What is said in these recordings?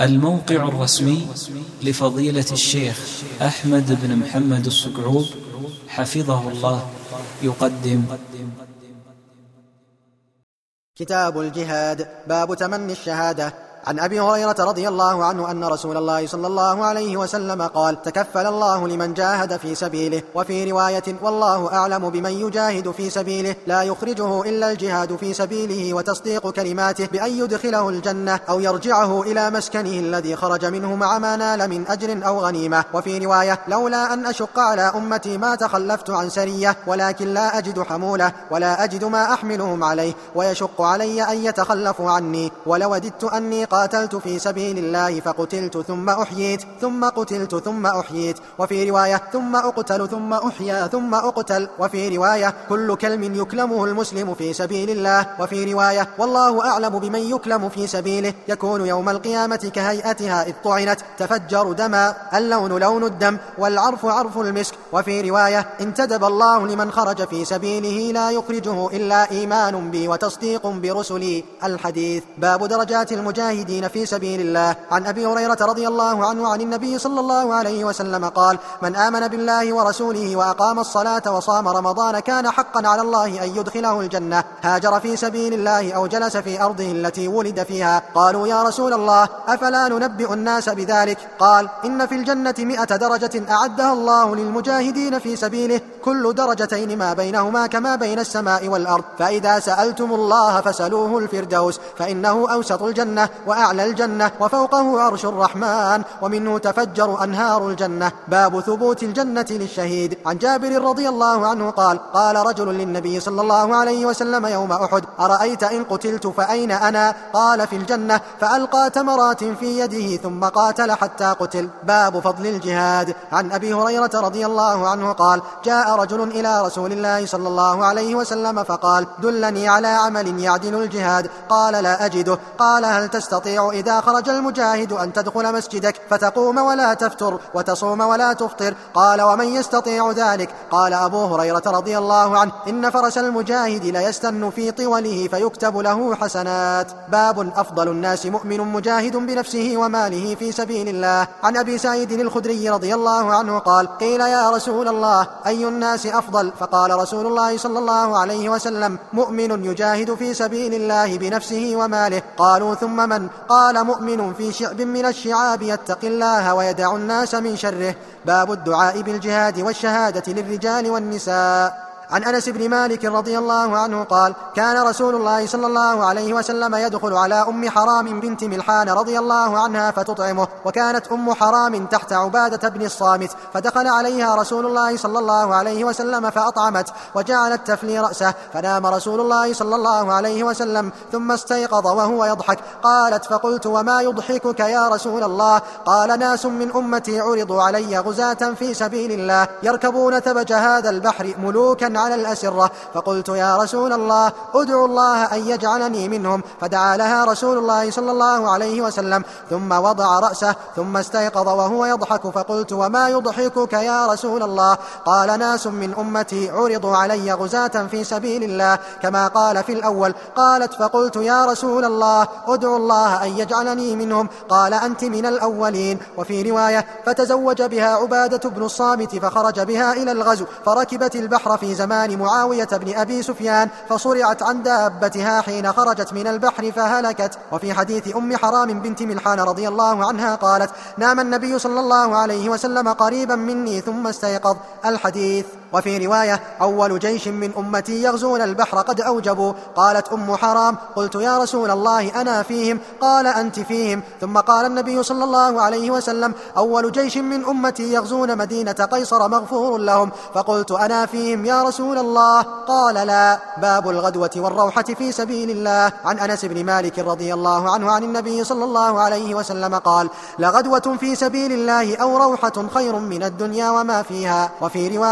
الموقع الرسمي لفضيلة الشيخ أحمد بن محمد السكعوب حفظه الله يقدم كتاب الجهاد. باب تمني الشهادة. عن أبي هريرة رضي الله عنه أن رسول الله صلى الله عليه وسلم قال: تكفل الله لمن جاهد في سبيله. وفي رواية: والله أعلم بمن يجاهد في سبيله لا يخرجه إلا الجهاد في سبيله وتصديق كلماته بأن يدخله الجنة أو يرجعه إلى مسكنه الذي خرج منه مع ما نال من أجر أو غنيمة. وفي رواية: لولا أن أشق على أمتي ما تخلفت عن سرية، ولكن لا أجد حمولة ولا أجد ما أحملهم عليه، ويشق علي أن يتخلفوا عني، ولوددت أني قاتلت في سبيل الله فقتلت ثم أحييت، ثم قتلت ثم أحييت. وفي رواية: ثم أقتل ثم أحيا ثم أقتل. وفي رواية: كل كلم يكلمه المسلم في سبيل الله. وفي رواية: والله أعلم بمن يكلم في سبيله يكون يوم القيامة كهيئتها إذ طعنت تفجر دما، اللون لون الدم والعرف عرف المسك. وفي رواية: انتدب الله لمن خرج في سبيله لا يخرجه إلا إيمان بي وتصديق برسلي. الحديث. باب درجات المجاهدين في سبيل الله. عن أبي هريرة رضي الله عنه عن النبي صلى الله عليه وسلم قال: من آمن بالله ورسوله وأقام الصلاة وصام رمضان كان حقا على الله أن يدخله الجنة. هاجر في سبيل الله أو جلس في أرضه التي ولد فيها. قالوا: يا رسول الله أفلا ننبئ الناس بذلك؟ قال: إن في الجنة 100 درجة أعدها الله للمجاهدين في سبيله، كل درجتين ما بينهما كما بين السماء والأرض، فإذا سألتم الله فسألوه الفردوس، فإنه أوسط الجنة وأعلى الجنة وفوقه عرش الرحمن، ومنه تفجر أنهار الجنة. باب ثبوت الجنة للشهيد. عن جابر رضي الله عنه قال: قال رجل للنبي صلى الله عليه وسلم يوم أحد: أرأيت إن قتلت فأين أنا؟ قال: في الجنة. فألقى تمرات في يده ثم قاتل حتى قتل. باب فضل الجهاد. عن أبي هريرة رضي الله عنه قال: جاء رجل إلى رسول الله صلى الله عليه وسلم فقال: دلني على عمل يعدل الجهاد. قال: لا أجده. قال: هل تستطيع إذا خرج المجاهد أن تدخل مسجدك فتقوم ولا تفتر وتصوم ولا تفطر؟ قال: ومن يستطيع ذلك؟ قال أبو هريرة رضي الله عنه: إن فرس المجاهد ليستن في طوله فيكتب له حسنات. باب أفضل الناس مؤمن مجاهد بنفسه وماله في سبيل الله. عن أبي سعيد الخدري رضي الله عنه قال: قيل: يا رسول الله أي الناس أفضل؟ فقال رسول الله صلى الله عليه وسلم: مؤمن يجاهد في سبيل الله بنفسه وماله. قالوا: ثم من؟ قال: مؤمن في شعب من الشعاب يتقي الله ويدع الناس من شره. باب الدعاء بالجهاد والشهادة للرجال والنساء. عن أنس بن مالك رضي الله عنه قال: كان رسول الله صلى الله عليه وسلم يدخل على أم حرام بنت ملحان رضي الله عنها فتطعمه، وكانت أم حرام تحت عبادة بن الصامت، فدخل عليها رسول الله صلى الله عليه وسلم فأطعمت وجعلت تفلي رأسه، فنام رسول الله صلى الله عليه وسلم ثم استيقظ وهو يضحك. قالت: فقلت: وما يضحكك يا رسول الله؟ قال: ناس من أمتي عرضوا علي غزاة في سبيل الله يركبون ثبج هذا البحر ملوكا على الأسرة، فقلت: يا رسول الله ادعو الله أن يجعلني منهم. فدعا لها رسول الله صلى الله عليه وسلم ثم وضع رأسه ثم استيقظ وهو يضحك، فقلت: وما يضحكك يا رسول الله؟ قال: ناس من أمتي عرضوا علي غزاة في سبيل الله كما قال في الأول. قالت: فقلت: يا رسول الله ادعو الله أن يجعلني منهم. قال: أنت من الأولين. وفي رواية: فتزوج بها عبادة بن الصامت فخرج بها إلى الغزو، فركبت البحر في زمان معاوية بن أبي سفيان، فصرعت عن دابتها حين خرجت من البحر فهلكت. وفي حديث أم حرام بنت ملحان رضي الله عنها قالت: نام النبي صلى الله عليه وسلم قريبا مني ثم استيقظ. الحديث. وفي رواية: أول جيش من أمتي يغزون البحر قد أوجبوا. قالت أم حرام: قلت: يا رسول الله أنا فيهم؟ قال: أنت فيهم. ثم قال النبي صلى الله عليه وسلم: أول جيش من أمتي يغزون مدينة قيصر مغفور لهم. فقلت: أنا فيهم يا رسول الله؟ قال: لا. باب الغدوة والروحة في سبيل الله. عن أنس بن مالك رضي الله عنه عن النبي صلى الله عليه وسلم قال: لغدوة في سبيل الله أو روحة خير من الدنيا وما فيها. وفي رواية: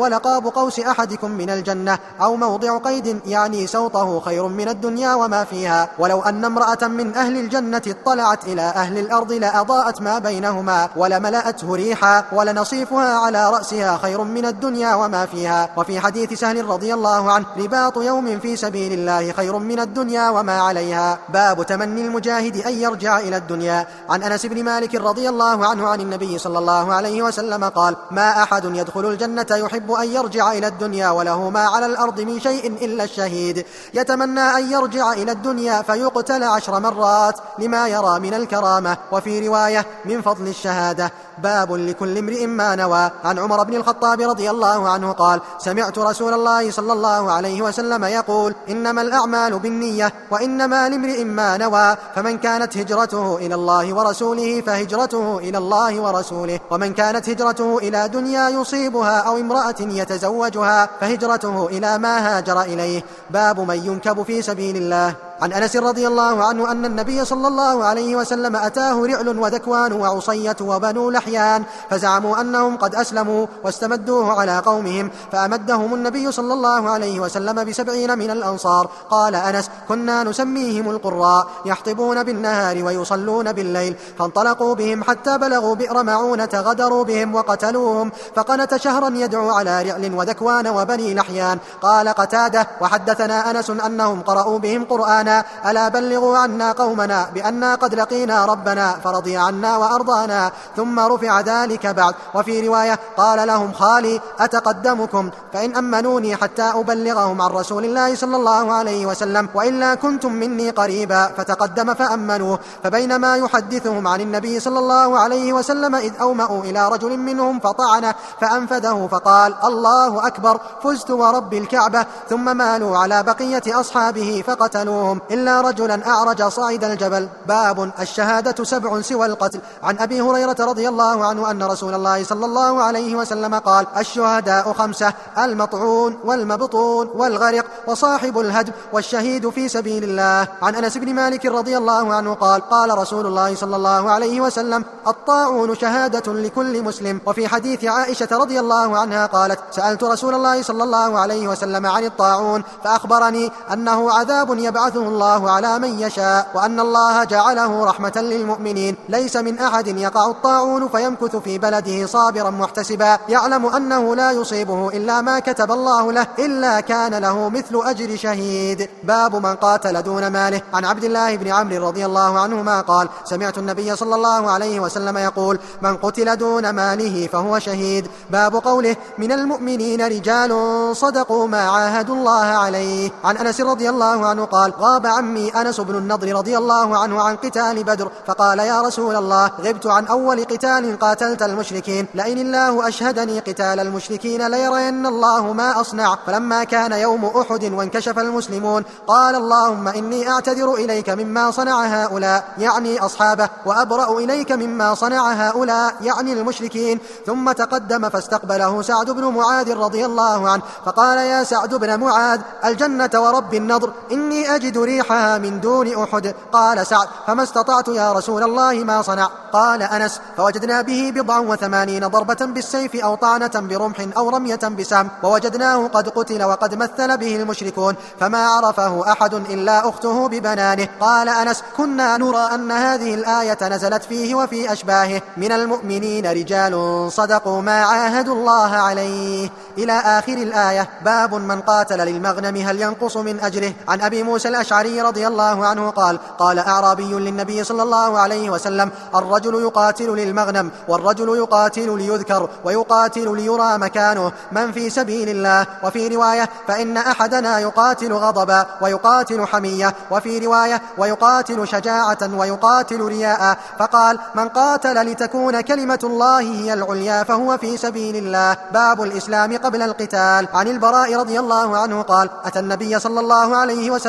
ولقاب قوس أحدكم من الجنة أو موضع قيد يعني سوطه خير من الدنيا وما فيها. ولو أن امرأة من أهل الجنة اطلعت إلى أهل الأرض لأضاءت ما بينهما ولملأته ريحا ولنصيفها على رأسها خير من الدنيا وما فيها. وفي حديث سهل رضي الله عنه رباط يوم في سبيل الله خير من الدنيا وما عليها. باب تمني المجاهد أن يرجع إلى الدنيا. عن أنس بن مالك رضي الله عنه عن النبي صلى الله عليه وسلم قال: ما أحد يدخل الجنة يحب أن يرجع إلى الدنيا وله ما على الأرض من شيء إلا الشهيد، يتمنى أن يرجع إلى الدنيا فيقتل 10 مرات لما يرى من الكرامة. وفي رواية: من فضل الشهادة. باب لكل امرئ ما نوى. عن عمر بن الخطاب رضي الله عنه قال: سمعت رسول الله صلى الله عليه وسلم يقول: إنما الأعمال بالنية وإنما لامرئ ما نوى، فمن كانت هجرته إلى الله ورسوله فهجرته إلى الله ورسوله، ومن كانت هجرته إلى دنيا يصيبها أو امرأة يتزوجها فهجرته إلى ما هاجر إليه. باب من ينكب في سبيل الله. عن أنس رضي الله عنه أن النبي صلى الله عليه وسلم أتاه رعل وذكوان وعصية وبنو لحيان فزعموا أنهم قد أسلموا واستمدوه على قومهم، فأمدهم النبي صلى الله عليه وسلم ب70 من الأنصار. قال أنس: كنا نسميهم القراء، يحطبون بالنهار ويصلون بالليل، فانطلقوا بهم حتى بلغوا بئر معونة غدروا بهم وقتلوهم، فقنت شهرا يدعو على رعل وذكوان وبني لحيان. قال قتادة: وحدثنا أنس أنهم قرأوا بهم قرآن: ألا بلغوا عنا قومنا بأننا قد لقينا ربنا فرضي عنا وأرضانا، ثم رفع ذلك بعد. وفي رواية: قال لهم خالي: أتقدمكم فإن أمنوني حتى أبلغهم عن رسول الله صلى الله عليه وسلم، وإلا كنتم مني قريبا. فتقدم فأمنوه. فبينما يحدثهم عن النبي صلى الله عليه وسلم إذ أومأوا إلى رجل منهم فطعنه فأنفذه فقال: الله أكبر، فزت ورب الكعبة. ثم مالوا على بقية أصحابه فقتلوهم إلا رجلا أعرج صعد الجبل. باب الشهادة 7 سوى القتل. عن أبي هريرة رضي الله عنه أن رسول الله صلى الله عليه وسلم قال: الشهداء 5: المطعون والمبطون والغرق وصاحب الهدم والشهيد في سبيل الله. عن أنس بن مالك رضي الله عنه قال: قال رسول الله صلى الله عليه وسلم: الطاعون شهادة لكل مسلم. وفي حديث عائشة رضي الله عنها قالت: سألت رسول الله صلى الله عليه وسلم عن الطاعون فأخبرني أنه عذاب يبعثه الله على من يشاء، وأن الله جعله رحمة للمؤمنين. ليس من أحد يقع الطاعون فيمكث في بلده صابرا محتسبا يعلم أنه لا يصيبه إلا ما كتب الله له إلا كان له مثل أجر شهيد. باب من قاتل دون ماله. عن عبد الله بن عمرو رضي الله عنهما قال: سمعت النبي صلى الله عليه وسلم يقول: من قتل دون ماله فهو شهيد. باب قوله: من المؤمنين رجال صدقوا ما عاهدوا الله عليه. عن أنس رضي الله عنه قال: غاب عمي أنس بن النضر رضي الله عنه عن قتال بدر، فقال: يا رسول الله، غبت عن أول قتال قاتلت المشركين، لئن الله أشهدني قتال المشركين ليرين الله ما أصنع. فلما كان يوم أحد وانكشف المسلمون قال: اللهم إني أعتذر إليك مما صنع هؤلاء، يعني أصحابه، وأبرأ إليك مما صنع هؤلاء، يعني المشركين. ثم تقدم فاستقبله سعد بن معاذ رضي الله عنه فقال: يا سعد بن معاذ، الجنة ورب النضر، إني أجد ريحها من دون أحد. قال سعد: فما استطعت يا رسول الله ما صنع. قال أنس: فوجدنا به 87 ضربة بالسيف أو طعنة برمح أو رمية بسهم، ووجدناه قد قتل وقد مثل به المشركون، فما عرفه أحد إلا أخته ببنانه. قال أنس: كنا نرى أن هذه الآية نزلت فيه وفي أشباهه: من المؤمنين رجال صدقوا ما عاهدوا الله عليه، إلى آخر الآية. باب من قاتل للمغنم هل ينقص من أجره. عن أبي موسى الأشعري رضي الله عنه قال: قال أعرابي للنبي صلى الله عليه وسلم: الرجل يقاتل للمغنم، والرجل يقاتل ليذكر، ويقاتل ليرى مكانه، من في سبيل الله. وفي رواية: فإن أحدنا يقاتل غضبا ويقاتل حمية، وفي رواية: ويقاتل شجاعة ويقاتل رياء. فقال: من قاتل لتكون كلمة الله هي العليا فهو في سبيل الله. باب الإسلام قبل القتال. عن البراء رضي الله عنه قال: أتى النبي صلى الله عليه وسلم رجل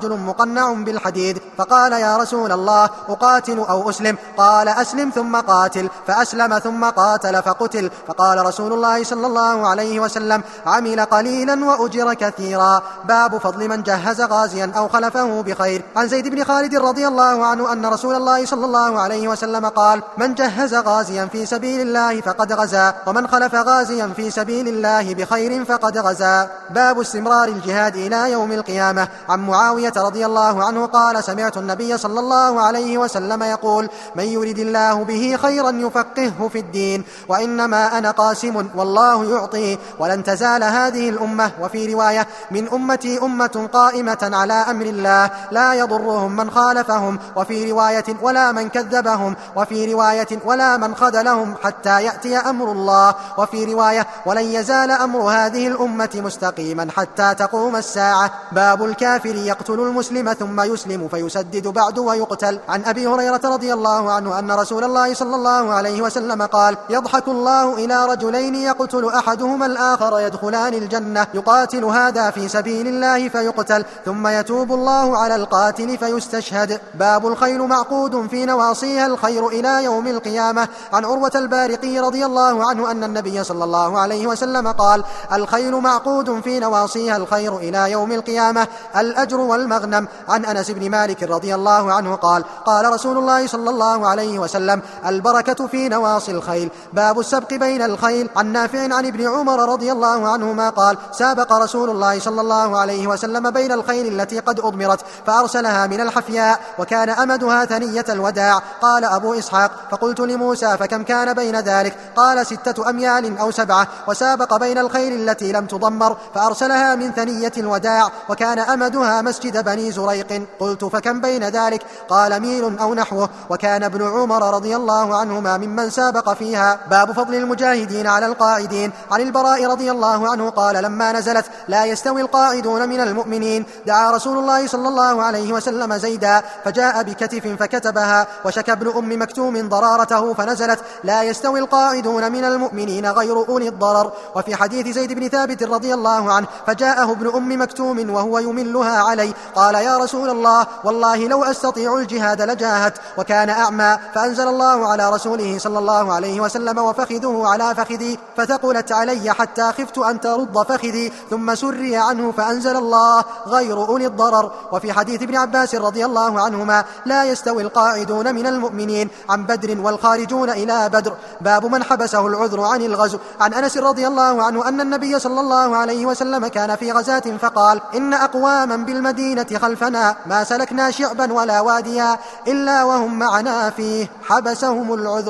رجل مقنع بالحديد فقال يا رسول الله أقاتل أو أسلم؟ قال أسلم ثم قاتل، فأسلم ثم قاتل فقتل. فقال رسول الله صلى الله عليه وسلم عمل قليلا وأجر كثيرا. باب فضل من جهز غازيا أو خلفه بخير. عن زيد بن خالد رضي الله عنه أن رسول الله صلى الله عليه وسلم قال من جهز غازيا في سبيل الله فقد غزا، ومن خلف غازيا في سبيل الله بخير فقد غزا. باب استمرار الجهاد إلى يوم القيامة. عن معاوية رضي الله عنه قال سمعت النبي صلى الله عليه وسلم يقول من يرد الله به خيرا يفقهه في الدين، وإنما أنا قاسم والله يعطي، ولن تزال هذه الأمة وفي رواية من أمتي أمة قائمة على أمر الله لا يضرهم من خالفهم، وفي رواية ولا من كذبهم، وفي رواية ولا من خذلهم حتى يأتي أمر الله، وفي رواية ولن يزال أمر هذه الأمة مستقيما حتى تقوم الساعة. باب الكافر يقتل المسلم ثم يسلم فيسدد بعد ويقتل. عن أبي هريرة رضي الله عنه أن رسول الله صلى الله عليه وسلم قال يضحك الله إلى رجلين يقتل أحدهما الآخر يدخلان الجنة، يقاتل هذا في سبيل الله فيقتل ثم يتوب الله على القاتل فيستشهد. باب الخيل معقود في نواصيها الخير إلى يوم القيامة. عن عروة البارقي رضي الله عنه أن النبي صلى الله عليه وسلم قال الخيل معقود في نواصيها الخير إلى يوم القيامة الأجر والمغنم. عن أنس بن مالك رضي الله عنه قال قال رسول الله صلى الله عليه وسلم البركة في نواصي الخيل. باب السبق بين الخيل. عن نافع عن ابن عمر رضي الله عنهما قال سابق رسول الله صلى الله عليه وسلم بين الخيل التي قد أضمرت فأرسلها من الحفياء وكان أمدها ثنية الوداع. قال أبو إسحاق فقلت لموسى فكم كان بين ذلك؟ قال 6 أميال أو 7. وسابق بين الخيل التي لم تضمر فأرسلها من ثنية الوداع وكان أمدها مسجد بني زريق. قلت فكم بين ذلك؟ قال ميل أو نحوه. وكان ابن عمر رضي الله عنهما ممن سابق فيها. باب فضل المجاهدين على القاعدين. عن البراء رضي الله عنه قال لما نزلت لا يستوي القاعدون من المؤمنين دعا رسول الله صلى الله عليه وسلم زيدا فجاء بكتف فكتبها وشكى ابن أم مكتوم ضرارته فنزلت لا يستوي القاعدون من المؤمنين غير أولي الضرر. وفي حديث زيد بن ثابت رضي الله عنه فجاءه ابن أم مكتوم وهو يملها علي قال يا رسول الله والله لو أستطيع الجهاد لجاهدت وكان أعمى فأنزل الله على رسوله صلى الله عليه وسلم وفخذه على فخذي فثقلت علي حتى خفت أن ترد فخذي ثم سري عنه فأنزل الله غير أولي الضرر. وفي حديث ابن عباس رضي الله عنهما لا يستوي القاعدون من المؤمنين عن بدر والخارجون إلى بدر. باب من حبسه العذر عن الغزو. عن أنس رضي الله عنه أن النبي صلى الله عليه وسلم كان في غزاة فقال إن أقواما بالمدينة خلفنا ما سلكنا شعبا ولا واديا إلا وهم معنا فيه حبسهم العذر.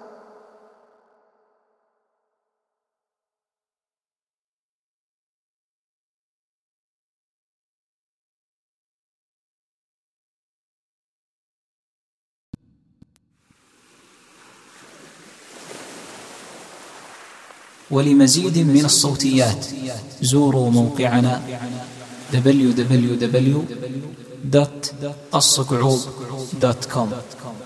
ولمزيد من الصوتيات زوروا موقعنا www.الصقعوب.com.